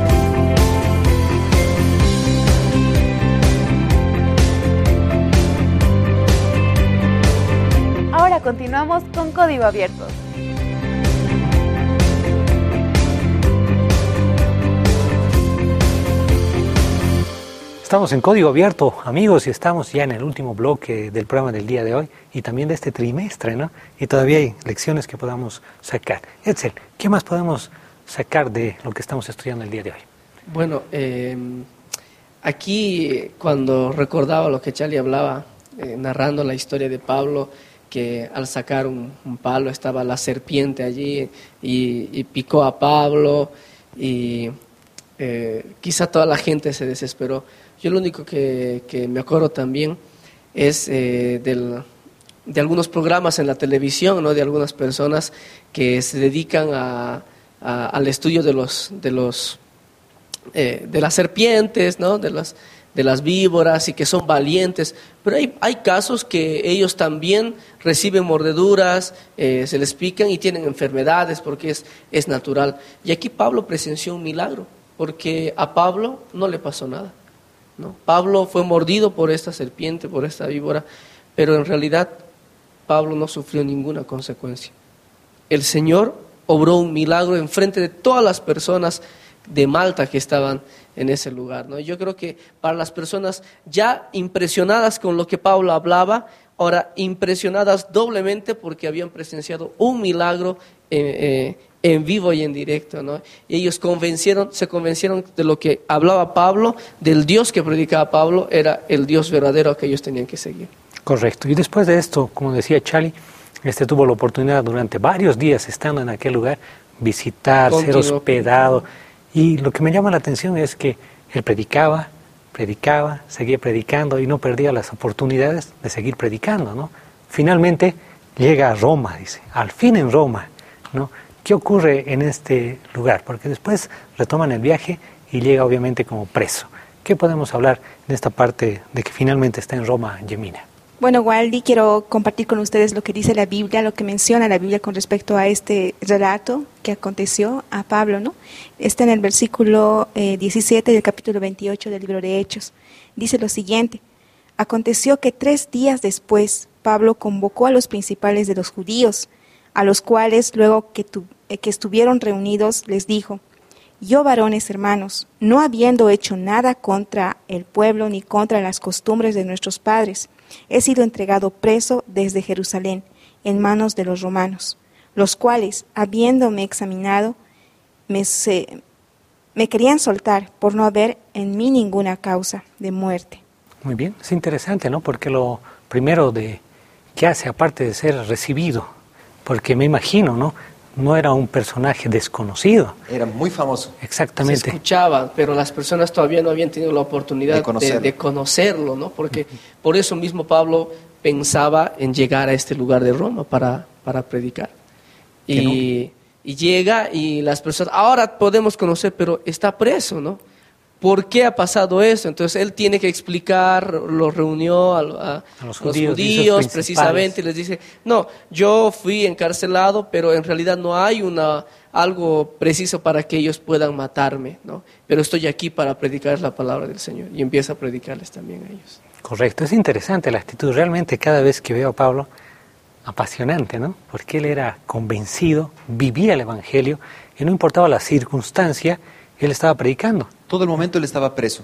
Ahora continuamos con Código Abierto. Estamos en Código Abierto, amigos, y estamos ya en el último bloque del programa del día de hoy y también de este trimestre, ¿no? Y todavía hay lecciones que podamos sacar. Edsel, ¿qué más podemos sacar de lo que estamos estudiando el día de hoy? Bueno, eh, aquí cuando recordaba lo que Charlie hablaba, eh, narrando la historia de Pablo, que al sacar un, un palo estaba la serpiente allí y, y picó a Pablo y eh, quizá toda la gente se desesperó. Yo lo único que, que me acuerdo también es eh, del, de algunos programas en la televisión, ¿no? De algunas personas que se dedican a, a, al estudio de los de los eh, de las serpientes, ¿no? De las de las víboras y que son valientes, pero hay, hay casos que ellos también reciben mordeduras, eh, se les pican y tienen enfermedades porque es, es natural. Y aquí Pablo presenció un milagro, porque a Pablo no le pasó nada, ¿no? Pablo fue mordido por esta serpiente, por esta víbora, pero en realidad Pablo no sufrió ninguna consecuencia. El Señor obró un milagro en frente de todas las personas de Malta que estaban en ese lugar, ¿no? Yo creo que para las personas ya impresionadas con lo que Pablo hablaba, ahora impresionadas doblemente porque habían presenciado un milagro eh, eh, en vivo y en directo, ¿no? Y ellos convencieron, se convencieron de lo que hablaba Pablo, del Dios que predicaba Pablo, era el Dios verdadero que ellos tenían que seguir. Correcto. Y después de esto, como decía Charlie, este tuvo la oportunidad durante varios días estando en aquel lugar, visitar, Continuo. ser hospedado. Y lo que me llama la atención es que él predicaba, predicaba, seguía predicando y no perdía las oportunidades de seguir predicando, ¿no? Finalmente llega a Roma, dice, al fin en Roma, ¿no? ¿Qué ocurre en este lugar? Porque después retoman el viaje y llega obviamente como preso. ¿Qué podemos hablar en esta parte de que finalmente está en Roma, Yemina? Bueno, Waldy, quiero compartir con ustedes lo que dice la Biblia, lo que menciona la Biblia con respecto a este relato que aconteció a Pablo, ¿no? Está en el versículo eh, diecisiete del capítulo veintiocho del libro de Hechos. Dice lo siguiente: aconteció que tres días después Pablo convocó a los principales de los judíos, a los cuales luego que, tu, eh, que estuvieron reunidos les dijo: yo, varones hermanos, no habiendo hecho nada contra el pueblo ni contra las costumbres de nuestros padres, he sido entregado preso desde Jerusalén en manos de los romanos, los cuales, habiéndome examinado, me, se, me querían soltar por no haber en mí ninguna causa de muerte. Muy bien, es interesante, ¿no? Porque lo primero de que hace, aparte de ser recibido, porque me imagino, ¿no? No era un personaje desconocido. Era muy famoso. Exactamente. Se escuchaba, pero las personas todavía no habían tenido la oportunidad de conocerlo, de, de conocerlo, ¿no? Porque por eso mismo Pablo pensaba en llegar a este lugar de Roma para, para predicar. Y, y llega y las personas, ahora podemos conocer, pero está preso, ¿no? ¿Por qué ha pasado eso? Entonces él tiene que explicar, lo reunió a, a, a los judíos, los judíos precisamente, y les dice, no, yo fui encarcelado, pero en realidad no hay una, algo preciso para que ellos puedan matarme, ¿no? Pero estoy aquí para predicar la palabra del Señor, y empieza a predicarles también a ellos. Correcto, es interesante la actitud. Realmente cada vez que veo a Pablo, apasionante, ¿no? Porque él era convencido, vivía el Evangelio, y no importaba la circunstancia, él estaba predicando. Todo el momento él estaba preso.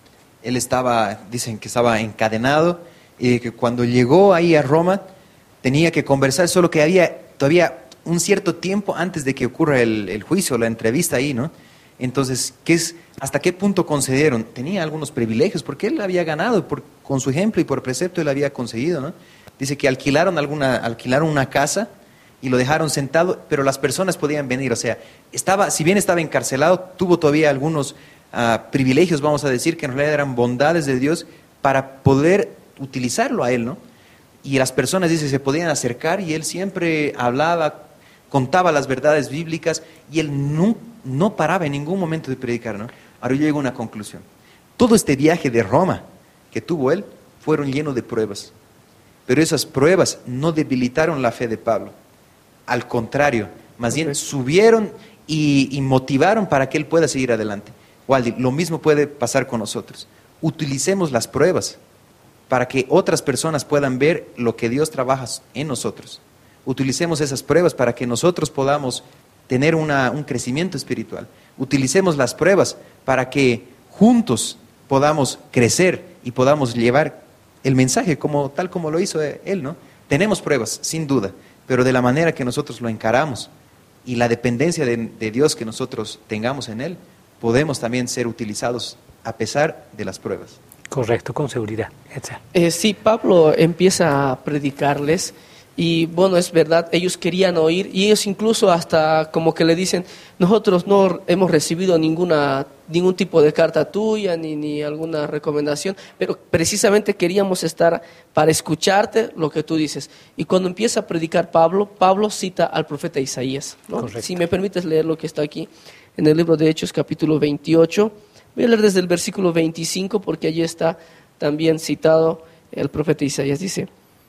Él estaba, dicen que estaba encadenado, y que cuando llegó ahí a Roma tenía que conversar, solo que había todavía un cierto tiempo antes de que ocurra el, el juicio, la entrevista ahí, ¿no? Entonces, ¿qué es, ¿hasta qué punto concedieron? Tenía algunos privilegios, porque él había ganado, por, con su ejemplo y por precepto él había conseguido, ¿no? Dice que alquilaron, alguna, alquilaron una casa y lo dejaron sentado, pero las personas podían venir, o sea, estaba, si bien estaba encarcelado, tuvo todavía algunos uh, privilegios, vamos a decir, que en realidad eran bondades de Dios para poder utilizarlo a él, ¿no? Y las personas, dice, se podían acercar y él siempre hablaba, contaba las verdades bíblicas y él no, no paraba en ningún momento de predicar, ¿no? Ahora yo llego a una conclusión. Todo este viaje de Roma que tuvo él fueron llenos de pruebas, pero esas pruebas no debilitaron la fe de Pablo. Al contrario, más bien subieron y, y motivaron para que él pueda seguir adelante. Waldi, lo mismo puede pasar con nosotros. Utilicemos las pruebas para que otras personas puedan ver lo que Dios trabaja en nosotros. Utilicemos esas pruebas para que nosotros podamos tener una, un crecimiento espiritual. Utilicemos las pruebas para que juntos podamos crecer y podamos llevar el mensaje como, tal como lo hizo él, ¿no? Tenemos pruebas, sin duda, pero de la manera que nosotros lo encaramos y la dependencia de, de Dios que nosotros tengamos en Él, podemos también ser utilizados a pesar de las pruebas. Correcto, con seguridad. Eh, sí, Pablo empieza a predicarles y bueno, es verdad, ellos querían oír y ellos incluso hasta como que le dicen, nosotros no hemos recibido ninguna ningún tipo de carta tuya ni, ni alguna recomendación, pero precisamente queríamos estar para escucharte lo que tú dices. Y cuando empieza a predicar Pablo, Pablo cita al profeta Isaías, ¿no? Si me permites leer lo que está aquí en el libro de Hechos capítulo veintiocho, voy a leer desde el versículo veinticinco porque allí está también citado el profeta Isaías. Dice: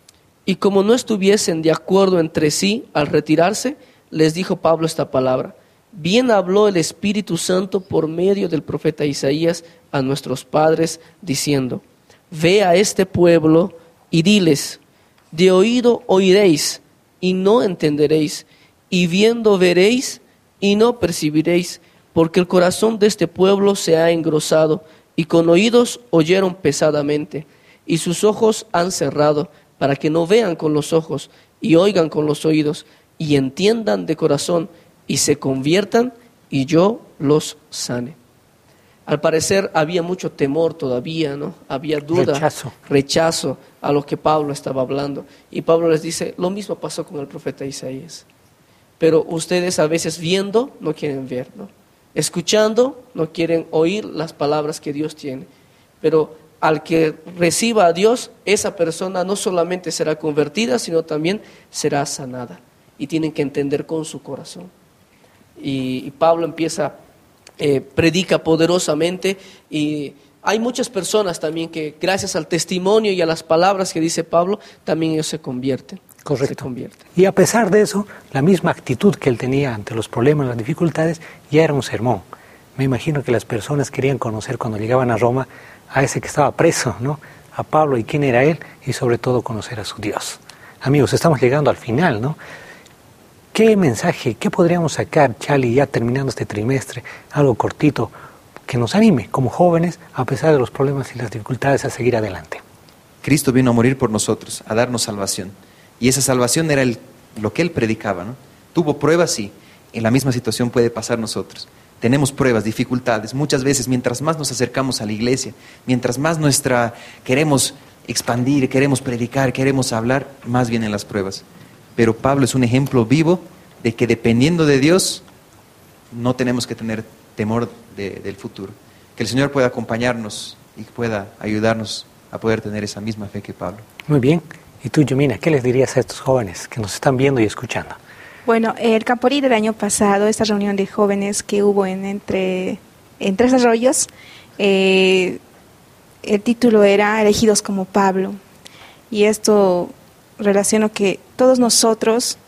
y como no estuviesen de acuerdo entre sí al retirarse, les dijo Pablo esta palabra: bien habló el Espíritu Santo por medio del profeta Isaías a nuestros padres, diciendo: ve a este pueblo y diles, de oído oiréis y no entenderéis, y viendo veréis y no percibiréis, porque el corazón de este pueblo se ha engrosado, y con oídos oyeron pesadamente, y sus ojos han cerrado, para que no vean con los ojos, y oigan con los oídos, y entiendan de corazón, y se conviertan, y yo los sane. Al parecer había mucho temor todavía, ¿no? Había duda, rechazo. rechazo a lo que Pablo estaba hablando. Y Pablo les dice, lo mismo pasó con el profeta Isaías. Pero ustedes a veces viendo no quieren ver, ¿no? Escuchando no quieren oír las palabras que Dios tiene. Pero al que reciba a Dios, esa persona no solamente será convertida, sino también será sanada. Y tienen que entender con su corazón. Y, y Pablo empieza, eh, predica poderosamente, y hay muchas personas también que gracias al testimonio y a las palabras que dice Pablo, también ellos se convierten. Correcto. Se convierten. Y a pesar de eso, la misma actitud que él tenía ante los problemas, las dificultades, ya era un sermón. Me imagino que las personas querían conocer cuando llegaban a Roma a ese que estaba preso, ¿no? A Pablo y quién era él, y sobre todo conocer a su Dios. Amigos, estamos llegando al final, ¿no? ¿Qué mensaje, qué podríamos sacar, Charlie, ya terminando este trimestre, algo cortito, que nos anime como jóvenes, a pesar de los problemas y las dificultades, a seguir adelante? Cristo vino a morir por nosotros, a darnos salvación. Y esa salvación era el, lo que él predicaba, ¿no? Tuvo pruebas, sí. En la misma situación puede pasar nosotros. Tenemos pruebas, dificultades. Muchas veces, mientras más nos acercamos a la iglesia, mientras más nuestra queremos expandir, queremos predicar, queremos hablar, más vienen las pruebas. Pero Pablo es un ejemplo vivo de que dependiendo de Dios, no tenemos que tener temor de, del futuro. Que el Señor pueda acompañarnos y pueda ayudarnos a poder tener esa misma fe que Pablo. Muy bien. Y tú, Yumina, ¿qué les dirías a estos jóvenes que nos están viendo y escuchando? Bueno, el Camporí del año pasado, esta reunión de jóvenes que hubo en entre, en Tres Arroyos, eh, el título era Elegidos como Pablo. Y esto relaciono que todos nosotros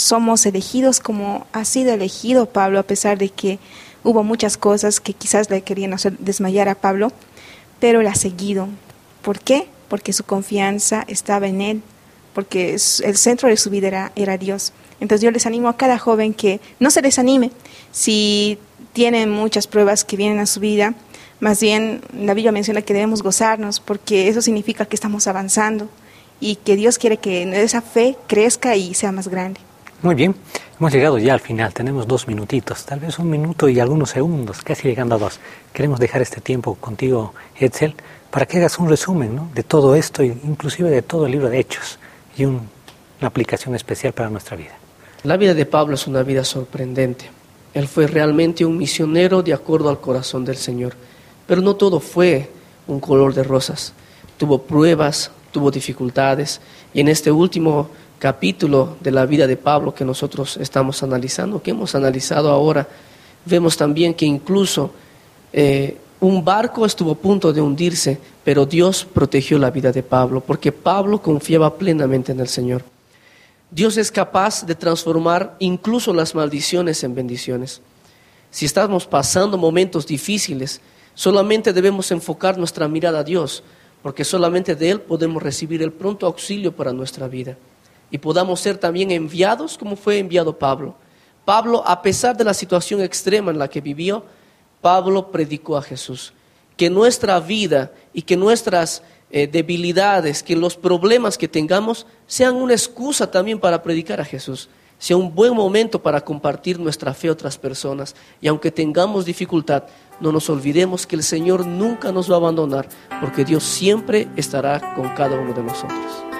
somos elegidos como ha sido elegido Pablo, a pesar de que hubo muchas cosas que quizás le querían hacer desmayar a Pablo, pero él ha seguido. ¿Por qué? Porque su confianza estaba en él, porque el centro de su vida era, era Dios. Entonces yo les animo a cada joven que no se desanime si tienen muchas pruebas que vienen a su vida. Más bien la Biblia menciona que debemos gozarnos, porque eso significa que estamos avanzando y que Dios quiere que esa fe crezca y sea más grande. Muy bien, hemos llegado ya al final, tenemos dos minutitos, tal vez un minuto y algunos segundos, casi llegando a dos. Queremos dejar este tiempo contigo, Edsel, para que hagas un resumen, ¿no?, de todo esto, inclusive de todo el libro de Hechos, y un, una aplicación especial para nuestra vida. La vida de Pablo es una vida sorprendente. Él fue realmente un misionero de acuerdo al corazón del Señor, pero no todo fue un color de rosas. Tuvo pruebas, tuvo dificultades, y en este último capítulo de la vida de Pablo que nosotros estamos analizando, que hemos analizado ahora, vemos también que incluso eh, un barco estuvo a punto de hundirse, pero Dios protegió la vida de Pablo, porque Pablo confiaba plenamente en el Señor. Dios es capaz de transformar incluso las maldiciones en bendiciones. Si estamos pasando momentos difíciles, solamente debemos enfocar nuestra mirada a Dios, porque solamente de Él podemos recibir el pronto auxilio para nuestra vida. Y podamos ser también enviados como fue enviado Pablo. Pablo, a pesar de la situación extrema en la que vivió, Pablo predicó a Jesús. Que nuestra vida y que nuestras eh, debilidades, que los problemas que tengamos sean una excusa también para predicar a Jesús. Sea un buen momento para compartir nuestra fe a otras personas. Y aunque tengamos dificultad, no nos olvidemos que el Señor nunca nos va a abandonar, porque Dios siempre estará con cada uno de nosotros.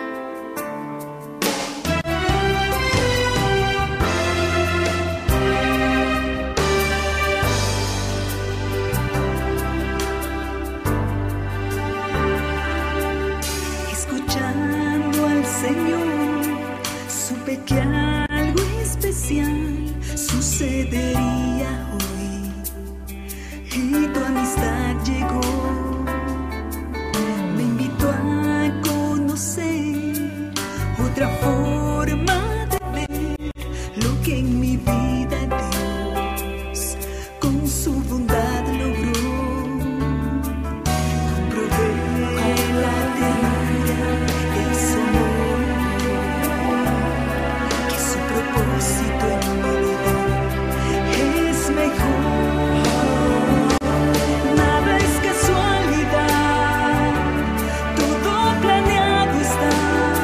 Escuchando al Señor, supe que algo especial sucedería hoy, y tu amistad llegó, me invitó a conocer otra forma de ver lo que en mi vida Dios con su bondad logró. Comprobé la ternura de su amor, que su propósito en mi vida es mejor. Nada es casualidad, todo planeado está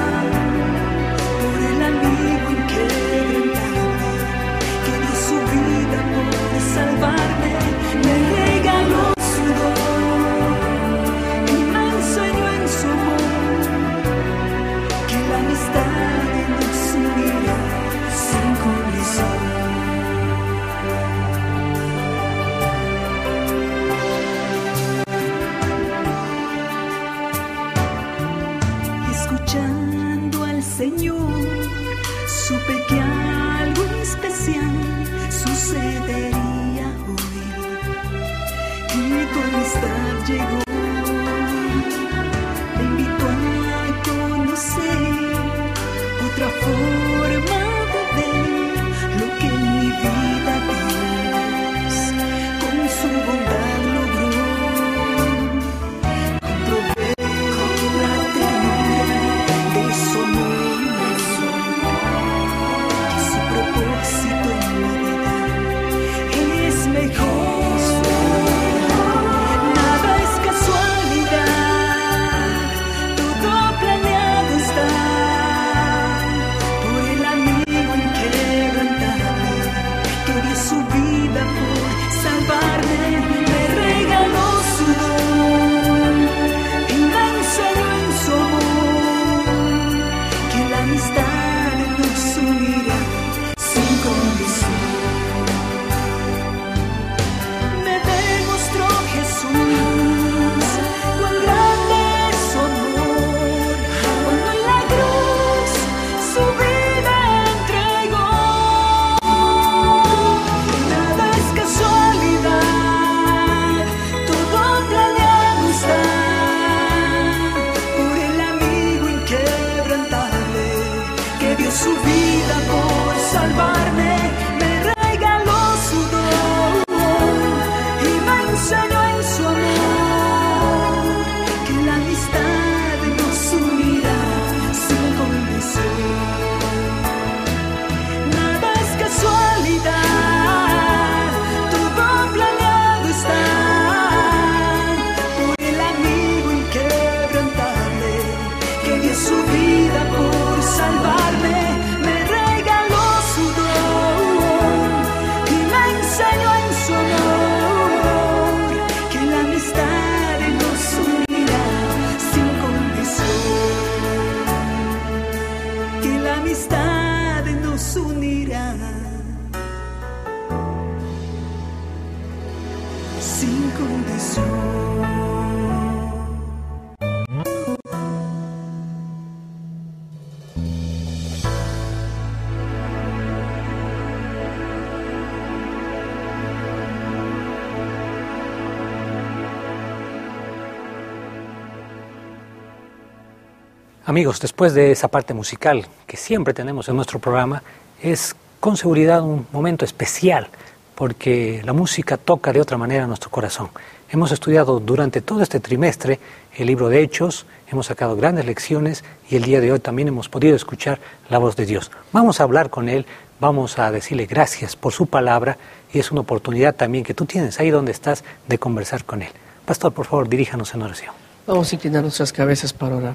por el amigo inquebrantable que dio su vida por salvarme. Me regaló su don y me enseñó en su amor que la amistad nos unirá sin condición. Escuchando al Señor, supe que algo especial sucedería hoy, y tu amistad llegó, me invitó a conocer otra forma de ver lo que en mi vida Dios con su bondad logró. Comprobé la ternura de su amor, que su propósito en mi vida es mejor. Nada es casualidad. Amigos, después de esa parte musical que siempre tenemos en nuestro programa, es con seguridad un momento especial porque la música toca de otra manera nuestro corazón. Hemos estudiado durante todo este trimestre el libro de Hechos, hemos sacado grandes lecciones y el día de hoy también hemos podido escuchar la voz de Dios. Vamos a hablar con Él, vamos a decirle gracias por su palabra y es una oportunidad también que tú tienes ahí donde estás de conversar con Él. Pastor, por favor, diríjanos en oración. Vamos a inclinar nuestras cabezas para orar.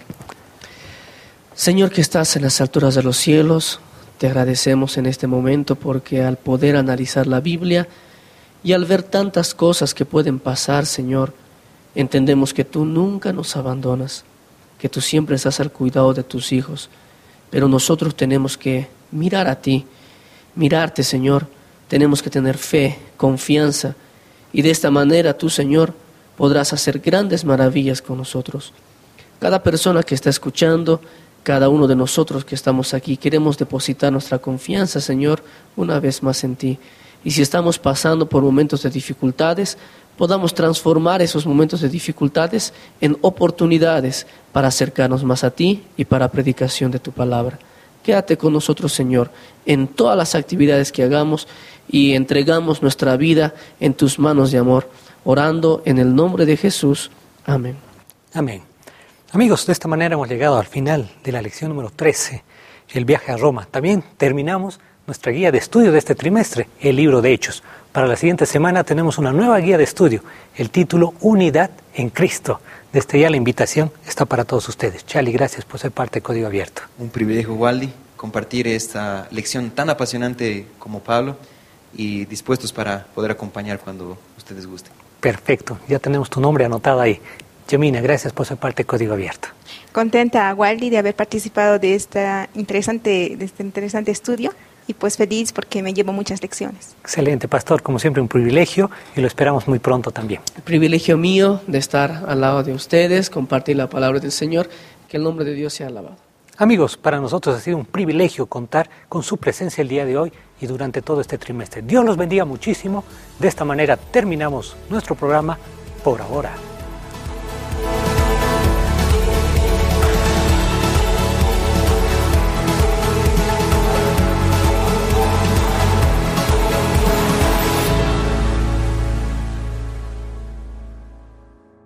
Señor que estás en las alturas de los cielos, te agradecemos en este momento porque al poder analizar la Biblia y al ver tantas cosas que pueden pasar, Señor, entendemos que tú nunca nos abandonas, que tú siempre estás al cuidado de tus hijos, pero nosotros tenemos que mirar a ti, mirarte, Señor, tenemos que tener fe, confianza, y de esta manera tú, Señor, podrás hacer grandes maravillas con nosotros. Cada persona que está escuchando, cada uno de nosotros que estamos aquí, queremos depositar nuestra confianza, Señor, una vez más en ti. Y si estamos pasando por momentos de dificultades, podamos transformar esos momentos de dificultades en oportunidades para acercarnos más a ti y para predicación de tu palabra. Quédate con nosotros, Señor, en todas las actividades que hagamos y entregamos nuestra vida en tus manos de amor, orando en el nombre de Jesús. Amén. Amén. Amigos, de esta manera hemos llegado al final de la lección número trece, el viaje a Roma. También terminamos nuestra guía de estudio de este trimestre, el libro de Hechos. Para la siguiente semana tenemos una nueva guía de estudio, el título Unidad en Cristo. Desde ya la invitación está para todos ustedes. Charlie, gracias por ser parte de Código Abierto. Un privilegio, Waldi, compartir esta lección tan apasionante como Pablo y dispuestos para poder acompañar cuando ustedes gusten. Perfecto, ya tenemos tu nombre anotado ahí. Yamina, gracias por ser parte de Código Abierto. Contenta, Waldi, de haber participado de, esta interesante, de este interesante estudio y pues feliz porque me llevo muchas lecciones. Excelente, Pastor, como siempre un privilegio y lo esperamos muy pronto también. El privilegio mío de estar al lado de ustedes, compartir la palabra del Señor, que el nombre de Dios sea alabado. Amigos, para nosotros ha sido un privilegio contar con su presencia el día de hoy y durante todo este trimestre. Dios los bendiga muchísimo. De esta manera terminamos nuestro programa por ahora.